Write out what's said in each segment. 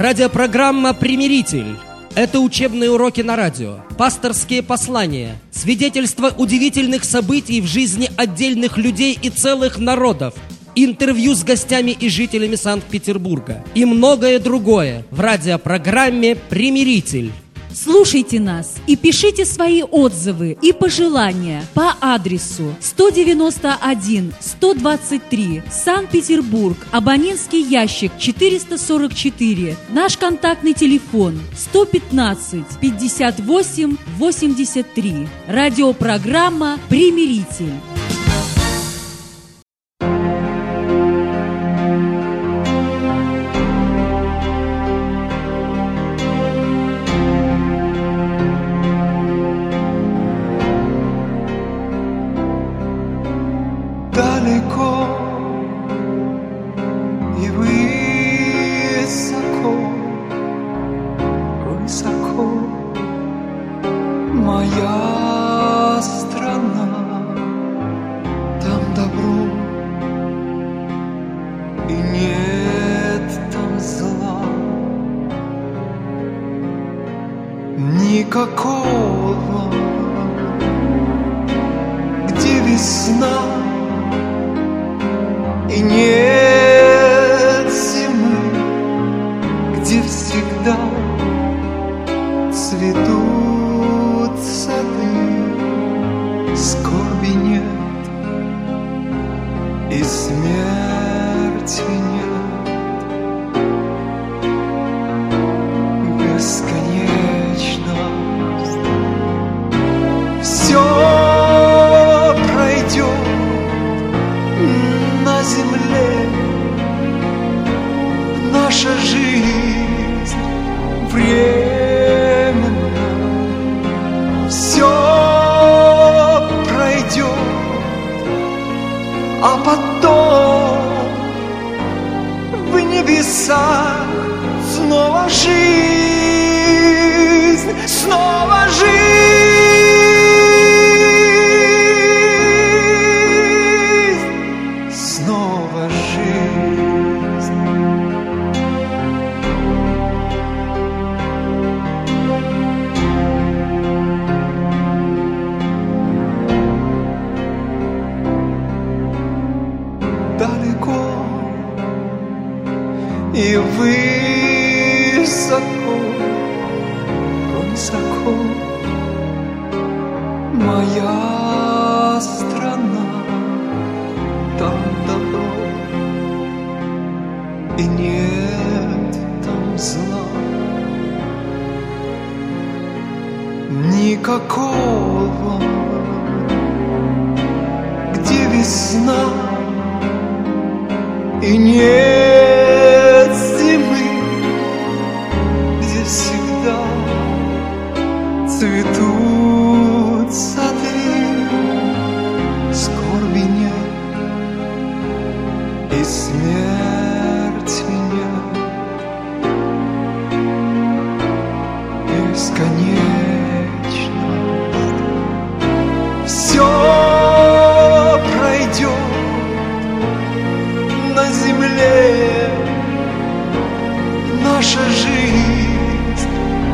Радиопрограмма «Примиритель». Это учебные уроки на радио, пасторские послания, свидетельства удивительных событий в жизни отдельных людей и целых народов, интервью с гостями и жителями Санкт-Петербурга и многое другое в радиопрограмме «Примиритель». Слушайте нас и пишите свои отзывы и пожелания по адресу 191-123, Санкт-Петербург, абонентский ящик 444, наш контактный телефон 115-58-83. Радиопрограмма «Примиритель». Моя страна, там добро, и нет там зла, никакого, где весна, и нет зимы, где всегда цветут сады, скорби нет и смерти нет, бесконечность. Все пройдет на земле, наша жизнь временно. Все пройдет, а потом в небесах снова жизнь, снова жизнь, снова жизнь. Далеко и высоко, высоко моя страна, там добро, и нет там зла, никакого, где весна, и нет зимы, где всегда цветут сады, скорби нет и смерти нет, бесконечность. Все пройдет на земле, наша жизнь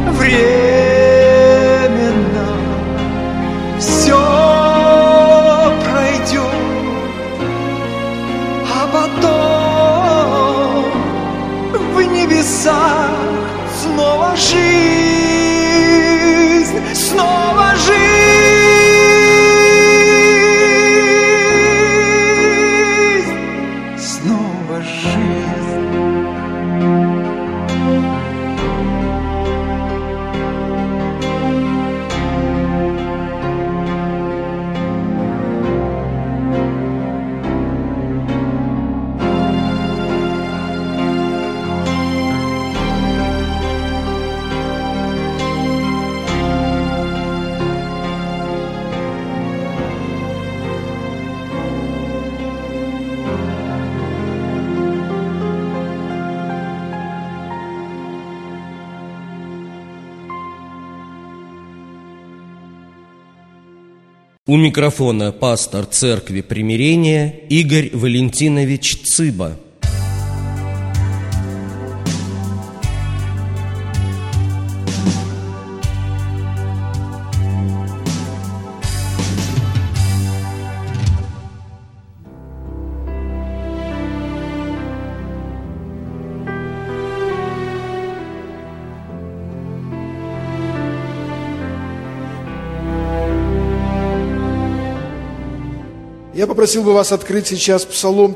временно. Все пройдет, а потом в небесах снова жизнь, снова жизнь, снова жизнь. У микрофона пастор Церкви Примирения Игорь Валентинович Цыба. Я попросил бы вас открыть сейчас Псалом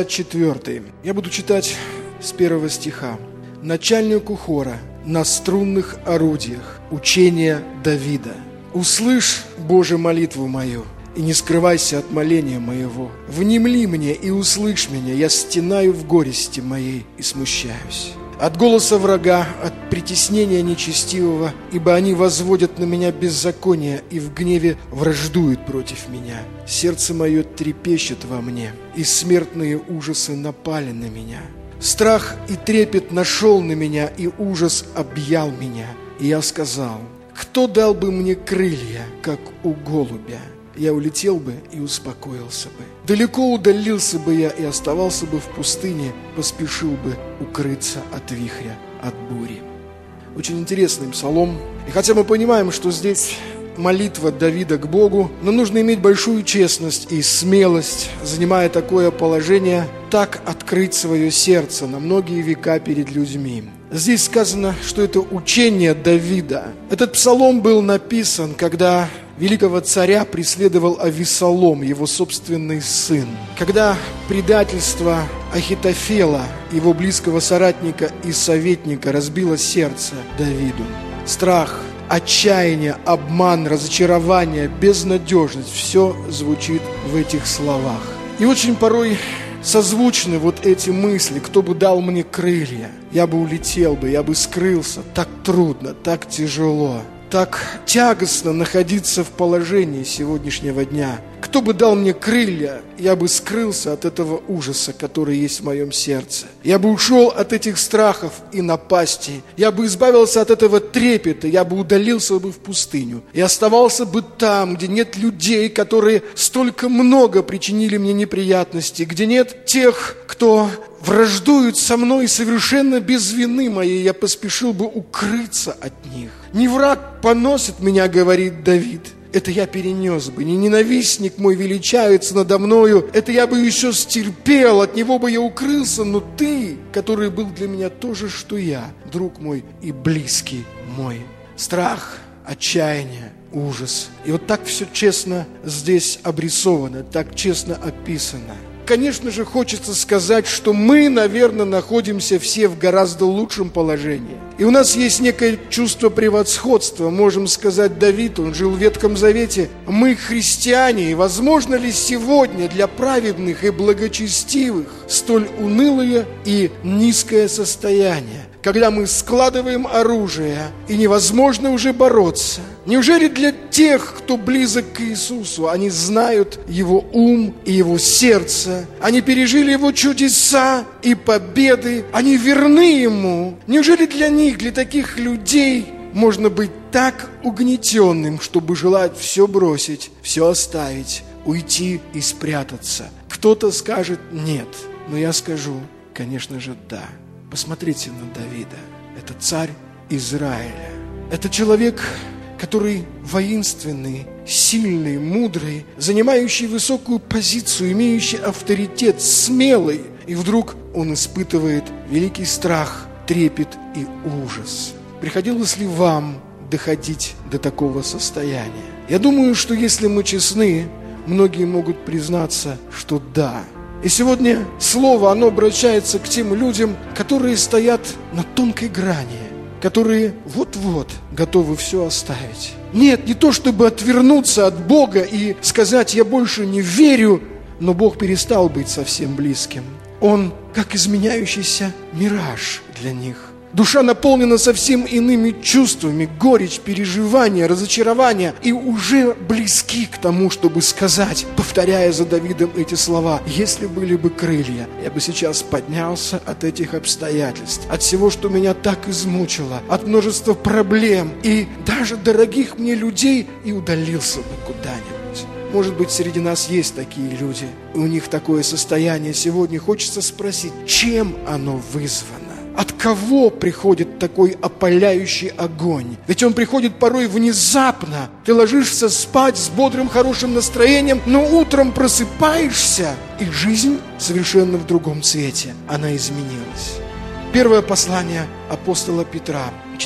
54. Я буду читать с 1 стиха. «Начальнику хора на струнных орудиях, учение Давида. Услышь, Боже, молитву мою, и не скрывайся от моления моего. Внемли мне и услышь меня, я стенаю в горести моей и смущаюсь. От голоса врага, от притеснения нечестивого, ибо они возводят на меня беззаконие и в гневе враждуют против меня. Сердце мое трепещет во мне, и смертные ужасы напали на меня. Страх и трепет нашел на меня, и ужас объял меня. И я сказал: кто дал бы мне крылья, как у голубя? Я улетел бы и успокоился бы. Далеко удалился бы я и оставался бы в пустыне, поспешил бы укрыться от вихря, от бури». Очень интересный псалом. И хотя мы понимаем, что здесь молитва Давида к Богу, но нужно иметь большую честность и смелость, занимая такое положение, так открыть свое сердце на многие века перед людьми. Здесь сказано, что это учение Давида. Этот псалом был написан, когда великого царя преследовал Авессалом, его собственный сын. Когда предательство Ахитофела, его близкого соратника и советника, разбило сердце Давиду. Страх, отчаяние, обман, разочарование, безнадежность – все звучит в этих словах. И очень порой созвучны вот эти мысли: кто бы дал мне крылья, я бы улетел бы, я бы скрылся. Так трудно, так тяжело, так тягостно находиться в положении сегодняшнего дня. Кто бы дал мне крылья, я бы скрылся от этого ужаса, который есть в моем сердце. Я бы ушел от этих страхов и напастей. Я бы избавился от этого трепета. Я бы удалился бы в пустыню. И оставался бы там, где нет людей, которые столько много причинили мне неприятностей, где нет тех, кто враждуют со мной совершенно без вины моей. Я поспешил бы укрыться от них. «Не враг поносит меня, — говорит Давид, — это я перенес бы. Не ненавистник мой величается надо мною, это я бы еще стерпел, от него бы я укрылся. Но ты, который был для меня то же, что я, друг мой и близкий мой». Страх, отчаяние, ужас. И вот так все честно здесь обрисовано, так честно описано. Конечно же, хочется сказать, что мы, наверное, находимся все в гораздо лучшем положении. И у нас есть некое чувство превосходства. Можем сказать, Давид, он жил в Ветхом Завете. Мы христиане, и возможно ли сегодня для праведных и благочестивых столь унылое и низкое состояние, когда мы складываем оружие, и невозможно уже бороться? Неужели для тех, кто близок к Иисусу, они знают Его ум и Его сердце, они пережили Его чудеса и победы, они верны Ему? Неужели для них, для таких людей, можно быть так угнетенным, чтобы желать все бросить, все оставить, уйти и спрятаться? Кто-то скажет нет, но я скажу, конечно же, да. Посмотрите на Давида. Это царь Израиля. Это человек, который воинственный, сильный, мудрый, занимающий высокую позицию, имеющий авторитет, смелый. И вдруг он испытывает великий страх, трепет и ужас. Приходилось ли вам доходить до такого состояния? Я думаю, что если мы честны, многие могут признаться, что да. И сегодня слово, оно обращается к тем людям, которые стоят на тонкой грани, которые вот-вот готовы все оставить. Нет, не то чтобы отвернуться от Бога и сказать: я больше не верю, но Бог перестал быть совсем близким. Он как изменяющийся мираж для них. Душа наполнена совсем иными чувствами, горечь, переживания, разочарования, и уже близки к тому, чтобы сказать, повторяя за Давидом эти слова: если были бы крылья, я бы сейчас поднялся от этих обстоятельств, от всего, что меня так измучило, от множества проблем и даже дорогих мне людей, и удалился бы куда-нибудь. Может быть, среди нас есть такие люди, и у них такое состояние. Сегодня хочется спросить, чем оно вызвано? От кого приходит такой опаляющий огонь? Ведь он приходит порой внезапно. Ты ложишься спать с бодрым, хорошим настроением, но утром просыпаешься, и жизнь совершенно в другом цвете. Она изменилась. Первое послание апостола Петра,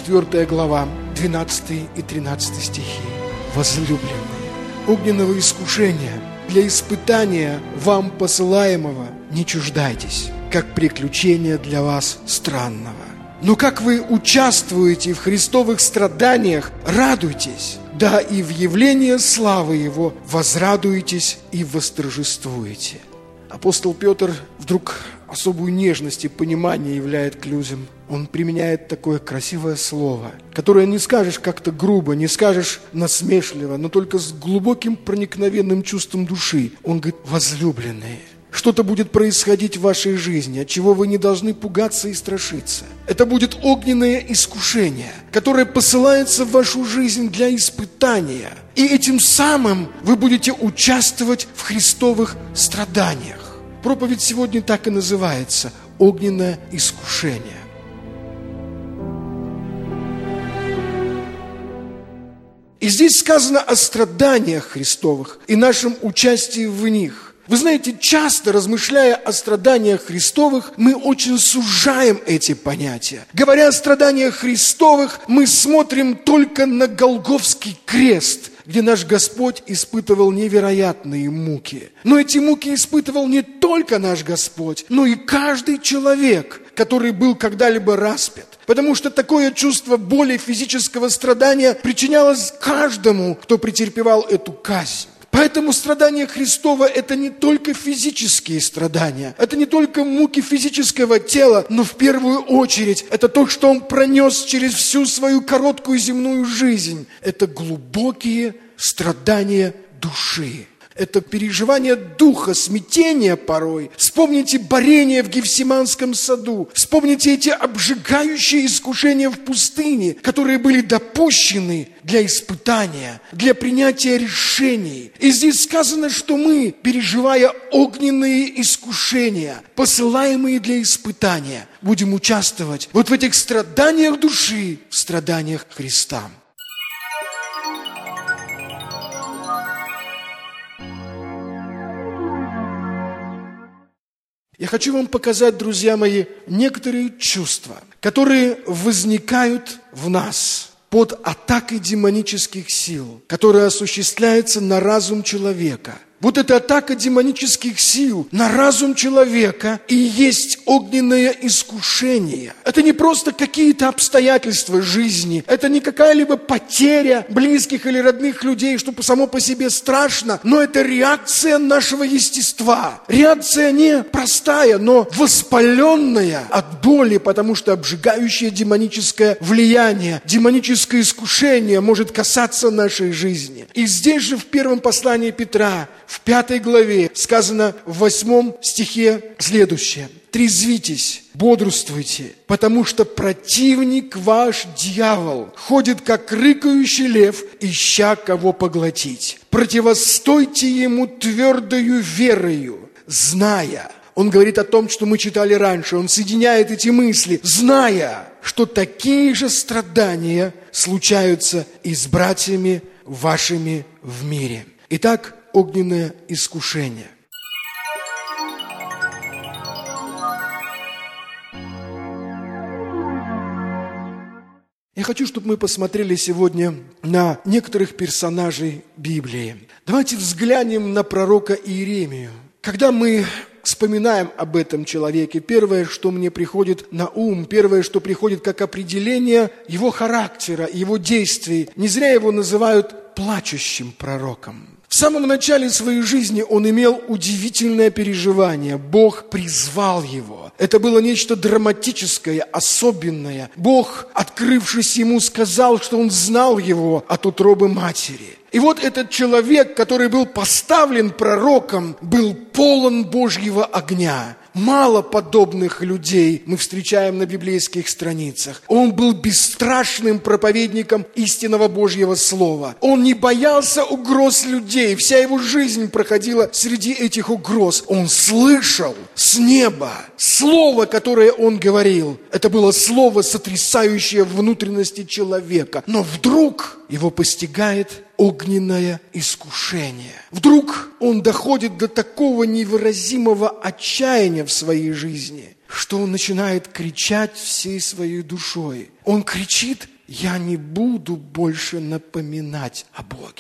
4 глава, 12 и 13 стихи. Возлюбленные, огненного искушения для испытания вам посылаемого не чуждайтесь, как приключение для вас странного. Но как вы участвуете в христовых страданиях, радуйтесь, да и в явлении славы Его возрадуетесь и восторжествуете. Апостол Петр вдруг особую нежность и понимание являет к людям. Он применяет такое красивое слово, которое не скажешь как-то грубо, не скажешь насмешливо, но только с глубоким проникновенным чувством души. Он говорит: возлюбленные. Что-то будет происходить в вашей жизни, от чего вы не должны пугаться и страшиться. Это будет огненное искушение, которое посылается в вашу жизнь для испытания. И этим самым вы будете участвовать в христовых страданиях. Проповедь сегодня так и называется – огненное искушение. И здесь сказано о страданиях Христовых и нашем участии в них. Вы знаете, часто, размышляя о страданиях Христовых, мы очень сужаем эти понятия. Говоря о страданиях Христовых, мы смотрим только на Голгофский крест, где наш Господь испытывал невероятные муки. Но эти муки испытывал не только наш Господь, но и каждый человек, который был когда-либо распят. Потому что такое чувство боли, физического страдания причинялось каждому, кто претерпевал эту казнь. Поэтому страдания Христова – это не только физические страдания, это не только муки физического тела, но в первую очередь это то, что Он пронес через всю свою короткую земную жизнь. Это глубокие страдания души. Это переживание духа, смятение порой. Вспомните борение в Гефсиманском саду. Вспомните эти обжигающие искушения в пустыне, которые были допущены для испытания, для принятия решений. И здесь сказано, что мы, переживая огненные искушения, посылаемые для испытания, будем участвовать вот в этих страданиях души, в страданиях Христа. Я хочу вам показать, друзья мои, некоторые чувства, которые возникают в нас под атакой демонических сил, которая осуществляется на разум человека. Вот эта атака демонических сил на разум человека и есть огненное искушение. Это не просто какие-то обстоятельства жизни, это не какая-либо потеря близких или родных людей, что само по себе страшно, но это реакция нашего естества. Реакция не простая, но воспаленная от боли, потому что обжигающее демоническое влияние, демоническое искушение может касаться нашей жизни. И здесь же в первом послании Петра, в 5 главе сказано в 8 стихе следующее. «Трезвитесь, бодрствуйте, потому что противник ваш, дьявол, ходит, как рыкающий лев, ища кого поглотить. Противостойте ему твердою верою, зная». Он говорит о том, что мы читали раньше. Он соединяет эти мысли, зная, что такие же страдания случаются и с братьями вашими в мире. Итак, огненное искушение. Я хочу, чтобы мы посмотрели сегодня на некоторых персонажей Библии. Давайте взглянем на пророка Иеремию. Когда мы вспоминаем об этом человеке, первое, что мне приходит на ум, первое, что приходит как определение его характера, его действий, не зря его называют плачущим пророком. В самом начале своей жизни он имел удивительное переживание. Бог призвал его. Это было нечто драматическое, особенное. Бог, открывшись ему, сказал, что он знал его от утробы матери. И вот этот человек, который был поставлен пророком, был полон Божьего огня. Мало подобных людей мы встречаем на библейских страницах. Он был бесстрашным проповедником истинного Божьего слова. Он не боялся угроз людей. Вся его жизнь проходила среди этих угроз. Он слышал с неба слово, которое он говорил. Это было слово, сотрясающее внутренности человека. Но вдруг его постигает огненное искушение. Вдруг он доходит до такого невыразимого отчаяния в своей жизни, что он начинает кричать всей своей душой. Он кричит: «Я не буду больше напоминать о Боге».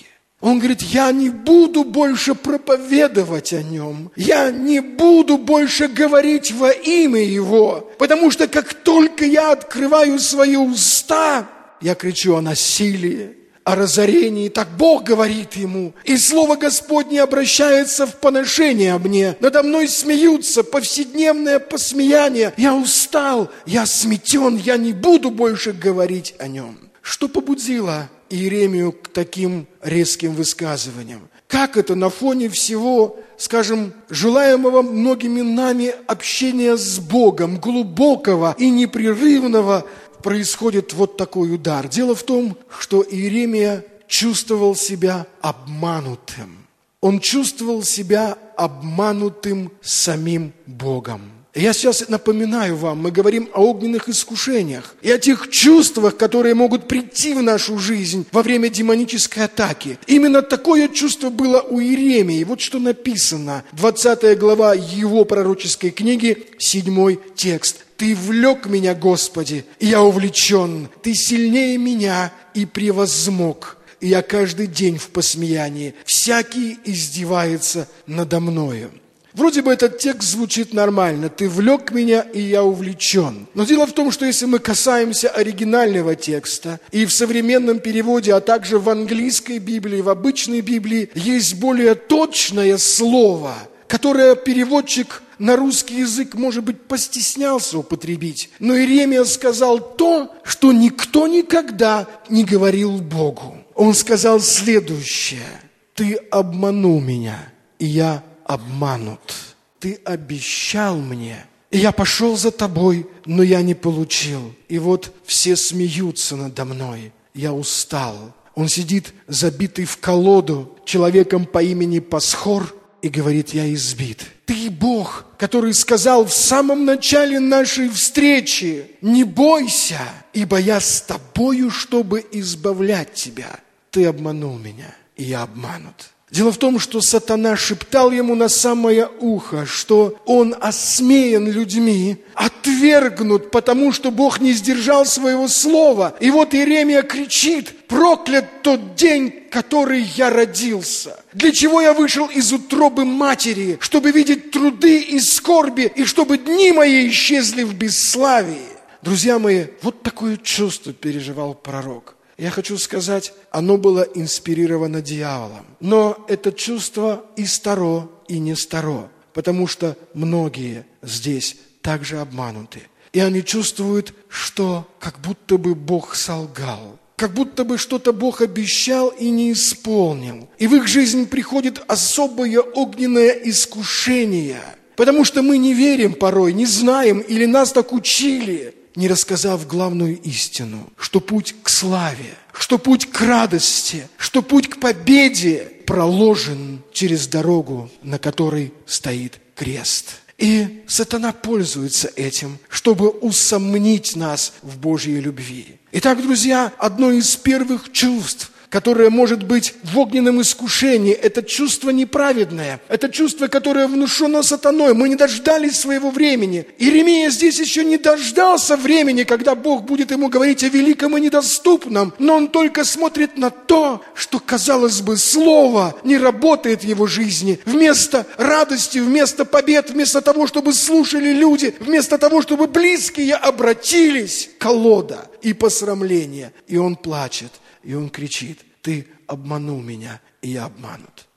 Он говорит, я не буду больше проповедовать о нем. Я не буду больше говорить во имя его. Потому что как только я открываю свои уста, я кричу о насилии, о разорении. Так Бог говорит ему. И слово Господне обращается в поношение мне. Надо мной смеются, повседневное посмеяние. Я устал, я сметен, я не буду больше говорить о нем. Что побудило Иеремию к таким резким высказываниям? Как это на фоне всего, скажем, желаемого многими нами общения с Богом, глубокого и непрерывного, происходит вот такой удар? Дело в том, что Иеремия чувствовал себя обманутым. Он чувствовал себя обманутым самим Богом. Я сейчас напоминаю вам, мы говорим о огненных искушениях и о тех чувствах, которые могут прийти в нашу жизнь во время демонической атаки. Именно такое чувство было у Иеремии. Вот что написано, 20 глава его пророческой книги, 7 текст. «Ты влек меня, Господи, и я увлечен. Ты сильнее меня и превозмог. И я каждый день в посмеянии. Всякий издевается надо мною». Вроде бы этот текст звучит нормально. «Ты влек меня, и я увлечен». Но дело в том, что если мы касаемся оригинального текста, и в современном переводе, а также в английской Библии, в обычной Библии, есть более точное слово, которое переводчик на русский язык, может быть, постеснялся употребить. Но Иеремия сказал то, что никто никогда не говорил Богу. Он сказал следующее. «Ты обманул меня, и я обманут. Ты обещал мне, и я пошел за тобой, но я не получил. И вот все смеются надо мной. Я устал». Он сидит забитый в колоду человеком по имени Пасхор и говорит, я избит. Ты Бог, который сказал в самом начале нашей встречи, не бойся, ибо я с тобою, чтобы избавлять тебя. Ты обманул меня, и я обманут. Дело в том, что сатана шептал ему на самое ухо, что он осмеян людьми, отвергнут, потому что Бог не сдержал своего слова. И вот Иеремия кричит, проклят тот день, который я родился. Для чего я вышел из утробы матери, чтобы видеть труды и скорби, и чтобы дни мои исчезли в бесславии. Друзья мои, вот такое чувство переживал пророк. Я хочу сказать, оно было инспирировано дьяволом. Но это чувство и старо, и не старо, потому что многие здесь также обмануты. И они чувствуют, что как будто бы Бог солгал, как будто бы что-то Бог обещал и не исполнил. И в их жизнь приходит особое огненное искушение, потому что мы не верим порой, не знаем или нас так учили, не рассказав главную истину, что путь к славе, что путь к радости, что путь к победе проложен через дорогу, на которой стоит крест. И сатана пользуется этим, чтобы усомнить нас в Божьей любви. Итак, друзья, одно из первых чувств, которое может быть в огненном искушении, это чувство неправедное, это чувство, которое внушено сатаной. Мы не дождались своего времени. Иеремия здесь еще не дождался времени, когда Бог будет ему говорить о великом и недоступном, но он только смотрит на то, что, казалось бы, слово не работает в его жизни. Вместо радости, вместо побед, вместо того, чтобы слушали люди, вместо того, чтобы близкие обратились, колода и посрамление. И он плачет. И он кричит, ты обманул меня, и я обманут.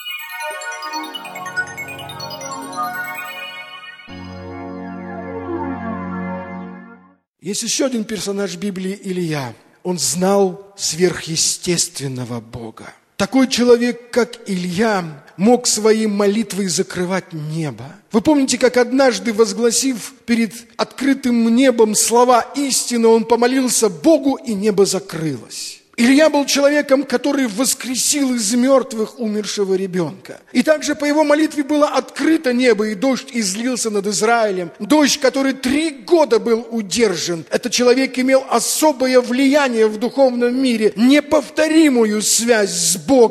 Есть еще один персонаж Библии, Илия. Он знал сверхъестественного Бога. Такой человек, как Илья, мог своей молитвой закрывать небо. Вы помните, как однажды, возгласив перед открытым небом слова истины, он помолился Богу, и небо закрылось. Илья был человеком, который воскресил из мертвых умершего ребенка. И также по его молитве было открыто небо, и дождь излился над Израилем. Дождь, который 3 года был удержан. Этот человек имел особое влияние в духовном мире, неповторимую связь с Богом.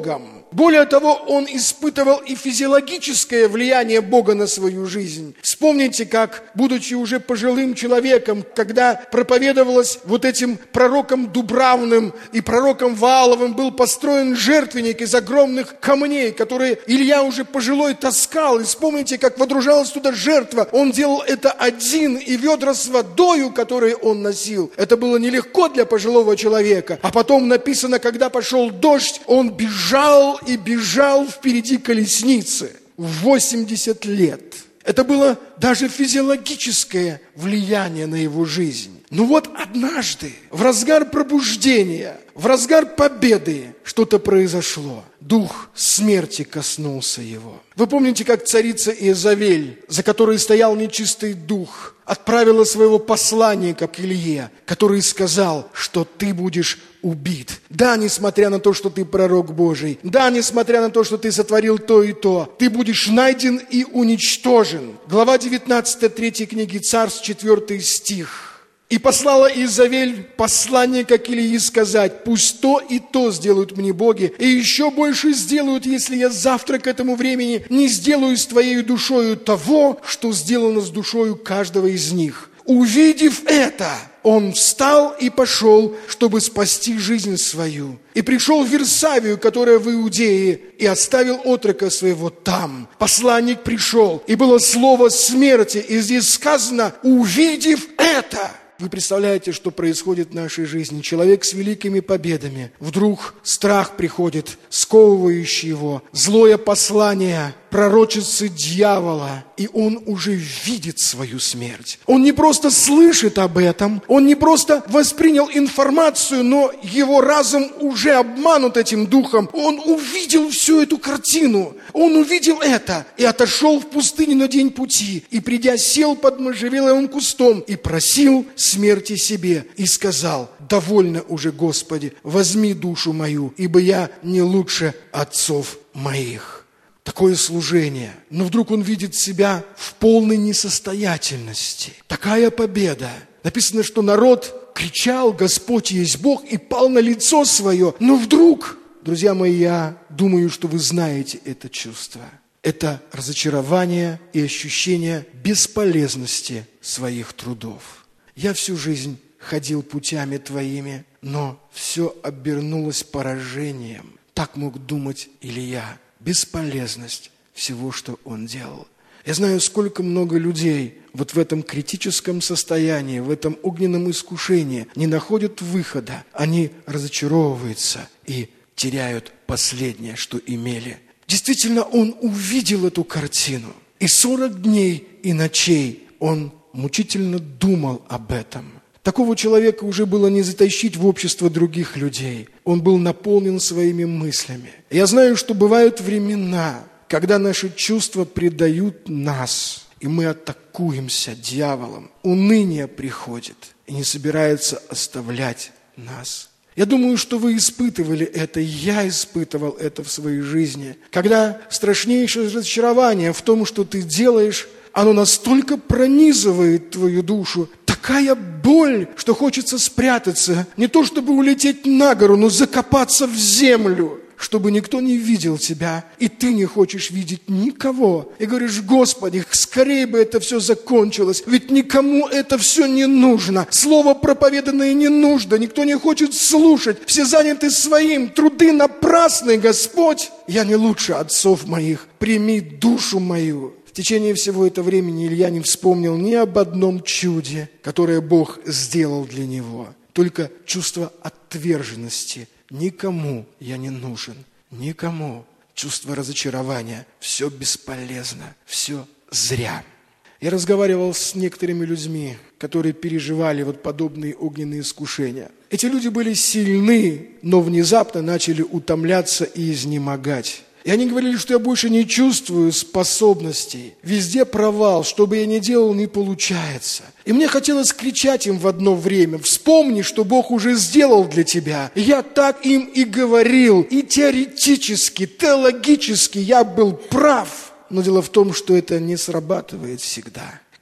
Более того, он испытывал и физиологическое влияние Бога на свою жизнь. Вспомните, как, будучи уже пожилым человеком, когда проповедовалось вот этим пророком Дубравным и пророком Вааловым, был построен жертвенник из огромных камней, которые Илья уже пожилой таскал. И вспомните, как водружалась туда жертва. Он делал это один, и ведра с водою, которые он носил. Это было нелегко для пожилого человека. А потом написано, когда пошел дождь, он бежал и бежал впереди колесницы в 80 лет. Это было даже физиологическое влияние на его жизнь. Но вот однажды, в разгар пробуждения, в разгар победы, что-то произошло. Дух смерти коснулся его. Вы помните, как царица Иезавель, за которой стоял нечистый дух, отправила своего посланника к Илье, который сказал, что ты будешь убит. Да, несмотря на то, что ты пророк Божий. Да, несмотря на то, что ты сотворил то и то. Ты будешь найден и уничтожен. Глава 19 3 книги Царств, 4 стих. «И послала Иезавель посланника к Илии сказать, пусть то и то сделают мне боги, и еще больше сделают, если я завтра к этому времени не сделаю с твоей душою того, что сделано с душою каждого из них». Увидев это, он встал и пошел, чтобы спасти жизнь свою. И пришел в Вирсавию, которая в Иудее, и оставил отрока своего там. Посланник пришел, и было слово смерти, и здесь сказано, увидев это. Вы представляете, что происходит в нашей жизни? Человек с великими победами. Вдруг страх приходит, сковывающий его. Злое послание пророчицы дьявола. И он уже видит свою смерть. Он не просто слышит об этом. Он не просто воспринял информацию, но его разум уже обманут этим духом. Он увидел всю эту картину. Он увидел это и отошел в пустыню на день пути. И придя, сел под можжевеловым кустом и просил смерти себе. И сказал, довольно уже, Господи, возьми душу мою, ибо я не лучше отцов моих. Такое служение. Но вдруг он видит себя в полной несостоятельности. Такая победа. Написано, что народ кричал, Господь есть Бог, и пал на лицо свое. Но вдруг, друзья мои, я думаю, что вы знаете это чувство. Это разочарование и ощущение бесполезности своих трудов. Я всю жизнь ходил путями твоими, но все обернулось поражением. Так мог думать Илья. Бесполезность всего, что он делал. Я знаю, сколько много людей вот в этом критическом состоянии, в этом огненном искушении не находят выхода. Они разочаровываются и теряют последнее, что имели. Действительно, он увидел эту картину. И 40 дней и ночей он мучительно думал об этом. Такого человека уже было не затащить в общество других людей. Он был наполнен своими мыслями. Я знаю, что бывают времена, когда наши чувства предают нас, и мы атакуемся дьяволом. Уныние приходит и не собирается оставлять нас. Я думаю, что вы испытывали это, я испытывал это в своей жизни. Когда страшнейшее разочарование в том, что ты делаешь, оно настолько пронизывает твою душу, такая боль, что хочется спрятаться, не то чтобы улететь на гору, но закопаться в землю, чтобы никто не видел тебя, и ты не хочешь видеть никого. И говоришь, Господи, скорее бы это все закончилось, ведь никому это все не нужно. Слово проповеданное не нужно, никто не хочет слушать, все заняты своим, труды напрасны, Господь. Я не лучше отцов моих, прими душу мою. В течение всего этого времени Илья не вспомнил ни об одном чуде, которое Бог сделал для него. Только чувство отверженности. Никому я не нужен. Никому. Чувство разочарования. Все бесполезно. Все зря. Я разговаривал с некоторыми людьми, которые переживали вот подобные огненные искушения. Эти люди были сильны, но внезапно начали утомляться и изнемогать. И они говорили, что я больше не чувствую способностей. Везде провал, что бы я ни делал, не получается. И мне хотелось кричать им в одно время: вспомни, что Бог уже сделал для тебя. И я так им и говорил. И теоретически, теологически я был прав. Но дело в том, что это не срабатывает всегда.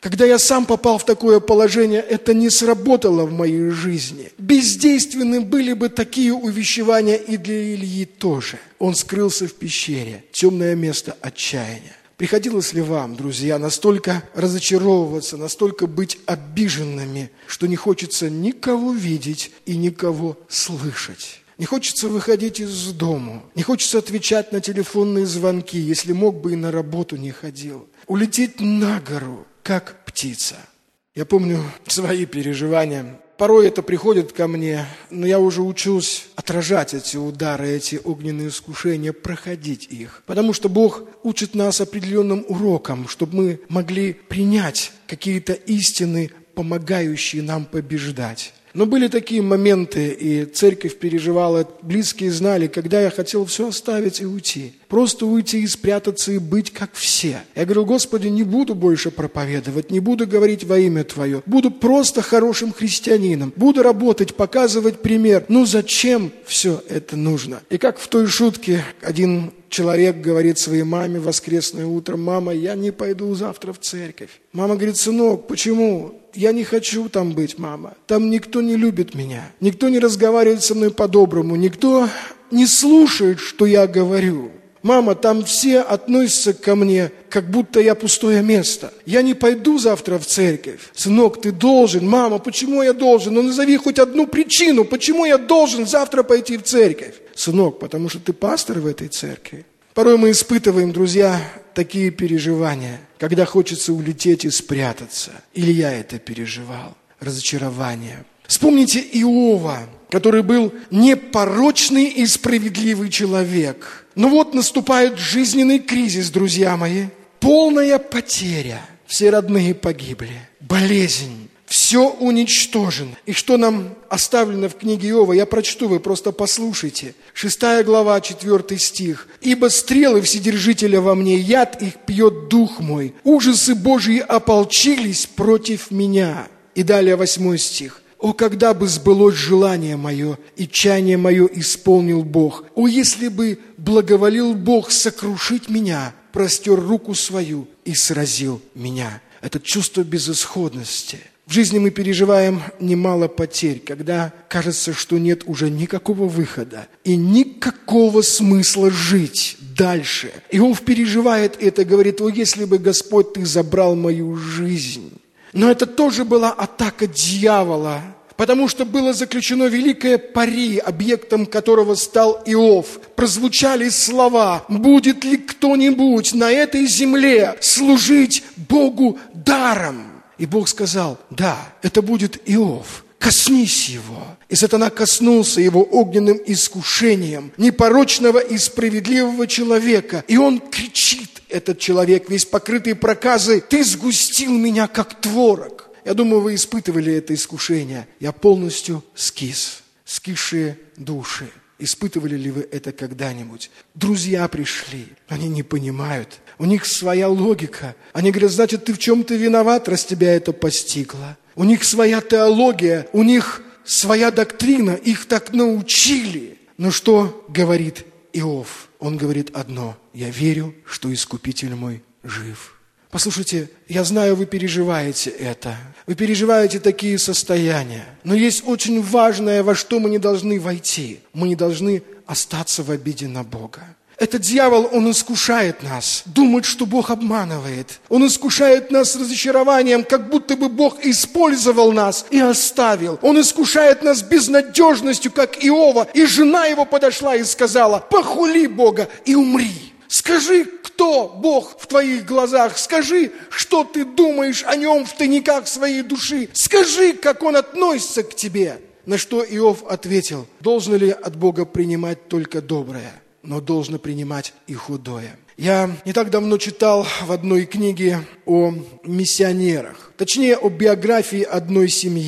Когда я сам попал в такое положение, это не сработало в моей жизни. Бездейственны были бы такие увещевания и для Ильи тоже. Он скрылся в пещере, темное место отчаяния. Приходилось ли вам, друзья, настолько разочаровываться, настолько быть обиженными, что не хочется никого видеть и никого слышать? Не хочется выходить из дому, не хочется отвечать на телефонные звонки, если мог бы и на работу не ходил. Улететь на гору, как птица. Я помню свои переживания. Порой это приходит ко мне, но я уже учусь отражать эти удары, эти огненные искушения, проходить их. Потому что Бог учит нас определенным урокам, чтобы мы могли принять какие-то истины, помогающие нам побеждать. Но были такие моменты, и церковь переживала, близкие знали, когда я хотел все оставить и уйти. Просто уйти и спрятаться, и быть как все. Я говорил: Господи, не буду больше проповедовать, не буду говорить во имя Твое. Буду просто хорошим христианином. Буду работать, показывать пример. Ну зачем все это нужно? И как в той шутке один человек говорит своей маме в воскресное утро: мама, я не пойду завтра в церковь. Мама говорит: сынок, почему? Я не хочу там быть, мама. Там никто не любит меня. Никто не разговаривает со мной по-доброму. Никто не слушает, что я говорю. Мама, там все относятся ко мне, как будто я пустое место. Я не пойду завтра в церковь. Сынок, ты должен. Мама, почему я должен? Ну назови хоть одну причину, почему я должен завтра пойти в церковь. Сынок, потому что ты пастор в этой церкви. Порой мы испытываем, друзья, такие переживания, когда хочется улететь и спрятаться. Илья это переживал. Разочарование. Вспомните Иова, который был непорочный и справедливый человек. Но вот наступает жизненный кризис, друзья мои. Полная потеря. Все родные погибли. Болезнь. Все уничтожено. И что нам оставлено в книге Иова, я прочту, вы просто послушайте. 6 глава, 4 стих. «Ибо стрелы Вседержителя во мне, яд их пьет дух мой. Ужасы Божьи ополчились против меня». И далее 8 стих. «О, когда бы сбылось желание мое, и чаяние мое исполнил Бог! О, если бы благоволил Бог сокрушить меня, простер руку свою и сразил меня». Это чувство безысходности. В жизни мы переживаем немало потерь, когда кажется, что нет уже никакого выхода и никакого смысла жить дальше. Иов переживает это, говорит: «О, если бы, Господь, Ты забрал мою жизнь». Но это тоже была атака дьявола, потому что было заключено великое пари, объектом которого стал Иов. Прозвучали слова: «Будет ли кто-нибудь на этой земле служить Богу даром?» И Бог сказал: «Да, это будет Иов. Коснись его». И сатана коснулся его огненным искушением непорочного и справедливого человека. И он кричит, этот человек, весь покрытый проказой: «Ты сгустил меня, как творог». Я думаю, вы испытывали это искушение. Я полностью скис. Скисшие души. Испытывали ли вы это когда-нибудь? Друзья пришли, они не понимают. У них своя логика. Они говорят: значит, ты в чем-то виноват, раз тебя это постигло. У них своя теология, у них своя доктрина, их так научили. Но что говорит Иов? Он говорит одно: «Я верю, что Искупитель мой жив». Послушайте, я знаю, вы переживаете это. Вы переживаете такие состояния. Но есть очень важное, во что мы не должны войти. Мы не должны остаться в обиде на Бога. Этот дьявол, он искушает нас, думает, что Бог обманывает. Он искушает нас разочарованием, как будто бы Бог использовал нас и оставил. Он искушает нас безнадежностью, как Иова. И жена его подошла и сказала: «Похули Бога и умри». Скажи, кто Бог в твоих глазах. Скажи, что ты думаешь о нем в тайниках своей души. Скажи, как он относится к тебе. На что Иов ответил: должно ли от Бога принимать только доброе, но должно принимать и худое. Я не так давно читал в одной книге о миссионерах, точнее о биографии одной семьи.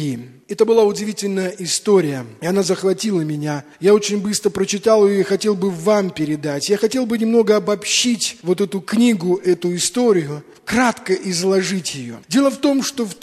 Это была удивительная история, и она захватила меня. Я очень быстро прочитал ее и хотел бы вам передать. Я хотел бы немного обобщить вот эту книгу, эту историю, кратко изложить ее. Дело в том, что в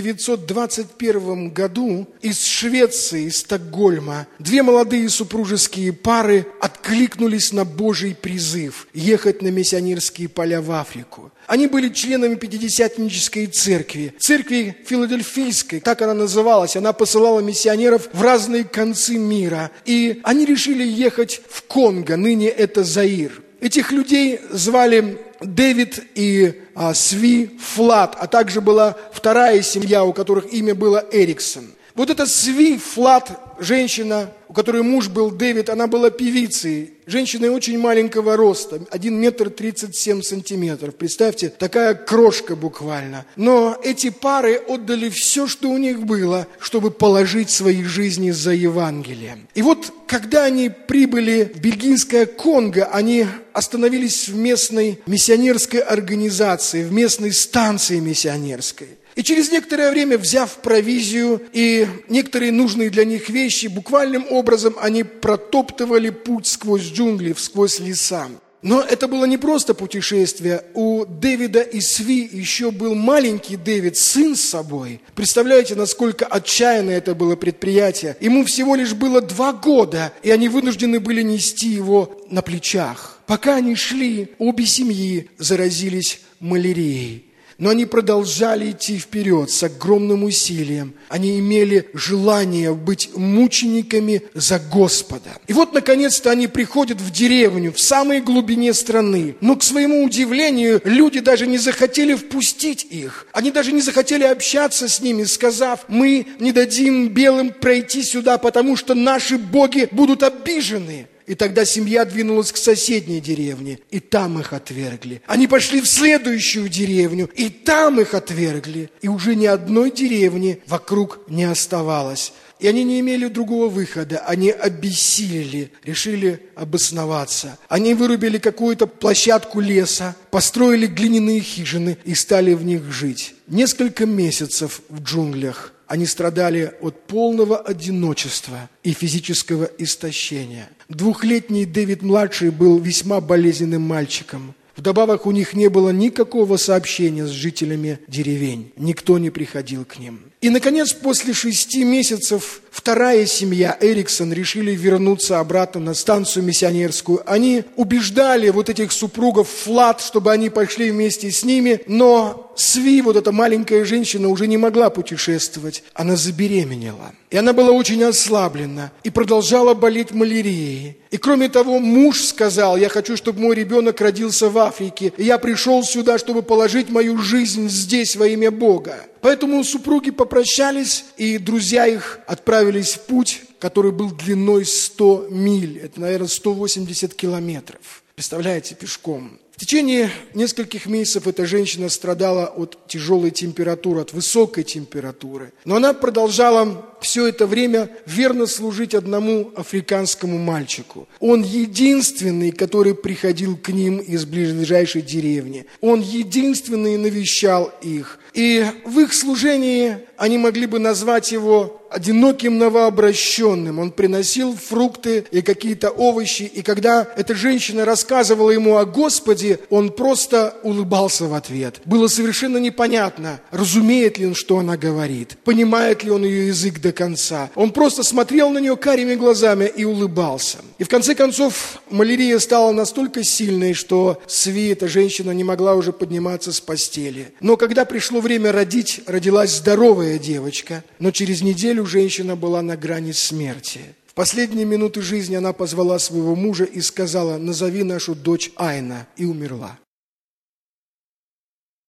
1921 году из Швеции, из Стокгольма, две молодые супружеские пары откликнулись на Божий призыв ехать на миссионерские поля в Африку. Они были членами Пятидесятнической церкви, церкви Филадельфийской, так она называлась. Она посылала миссионеров в разные концы мира. И они решили ехать в Конго, ныне это Заир. Этих людей звали Дэвид и Сви Флат, а также была вторая семья, у которых имя было Эриксон. Вот эта Сви Флат, женщина, у которой муж был Дэвид, она была певицей, женщиной очень маленького роста, 1 метр 37 сантиметров. Представьте, такая крошка буквально. Но эти пары отдали все, что у них было, чтобы положить свои жизни за Евангелие. И вот, когда они прибыли в бельгийское Конго, они остановились в местной миссионерской организации, в местной станции миссионерской. И через некоторое время, взяв провизию и некоторые нужные для них вещи, буквальным образом они протоптывали путь сквозь джунгли, сквозь леса. Но это было не просто путешествие. У Дэвида и Сви еще был маленький Дэвид, сын с собой. Представляете, насколько отчаянно это было предприятие. Ему всего лишь было 2 года, и они вынуждены были нести его на плечах. Пока они шли, обе семьи заразились малярией. Но они продолжали идти вперед с огромным усилием. Они имели желание быть мучениками за Господа. И вот, наконец-то, они приходят в деревню, в самой глубине страны. Но, к своему удивлению, люди даже не захотели впустить их. Они даже не захотели общаться с ними, сказав: мы не дадим белым пройти сюда, потому что наши боги будут обижены. И тогда семья двинулась к соседней деревне, и там их отвергли. Они пошли в следующую деревню, и там их отвергли. И уже ни одной деревни вокруг не оставалось. И они не имели другого выхода. Они обессилели, решили обосноваться. Они вырубили какую-то площадку леса, построили глиняные хижины и стали в них жить. Несколько месяцев в джунглях они страдали от полного одиночества и физического истощения. 2-летний Дэвид-младший был весьма болезненным мальчиком. Вдобавок у них не было никакого сообщения с жителями деревень. Никто не приходил к ним. И, наконец, после 6 месяцев вторая семья Эриксон решили вернуться обратно на станцию миссионерскую. Они убеждали вот этих супругов Флат, чтобы они пошли вместе с ними, но Сви, вот эта маленькая женщина, уже не могла путешествовать. Она забеременела. И она была очень ослаблена и продолжала болеть малярией. И кроме того, муж сказал: я хочу, чтобы мой ребенок родился в Африке. И я пришел сюда, чтобы положить мою жизнь здесь во имя Бога. Поэтому супруги попрощались, и друзья их отправились в путь, который был длиной 100 миль. Это, наверное, 180 километров. Представляете, пешком. В течение нескольких месяцев эта женщина страдала от тяжелой температуры, от высокой температуры. Но она продолжала все это время верно служить одному африканскому мальчику. Он единственный, который приходил к ним из ближайшей деревни. Он единственный навещал их. И в их служении они могли бы назвать его одиноким новообращенным. Он приносил фрукты и какие-то овощи. И когда эта женщина рассказывала ему о Господе, он просто улыбался в ответ. Было совершенно непонятно, разумеет ли он, что она говорит, понимает ли он ее язык до конца. Он просто смотрел на нее карими глазами и улыбался. И в конце концов малярия стала настолько сильной, что Сви, эта женщина, не могла уже подниматься с постели. Но когда пришло время родить, родилась здоровая девочка, но через неделю женщина была на грани смерти. В последние минуты жизни она позвала своего мужа и сказала: назови нашу дочь Айна, и умерла.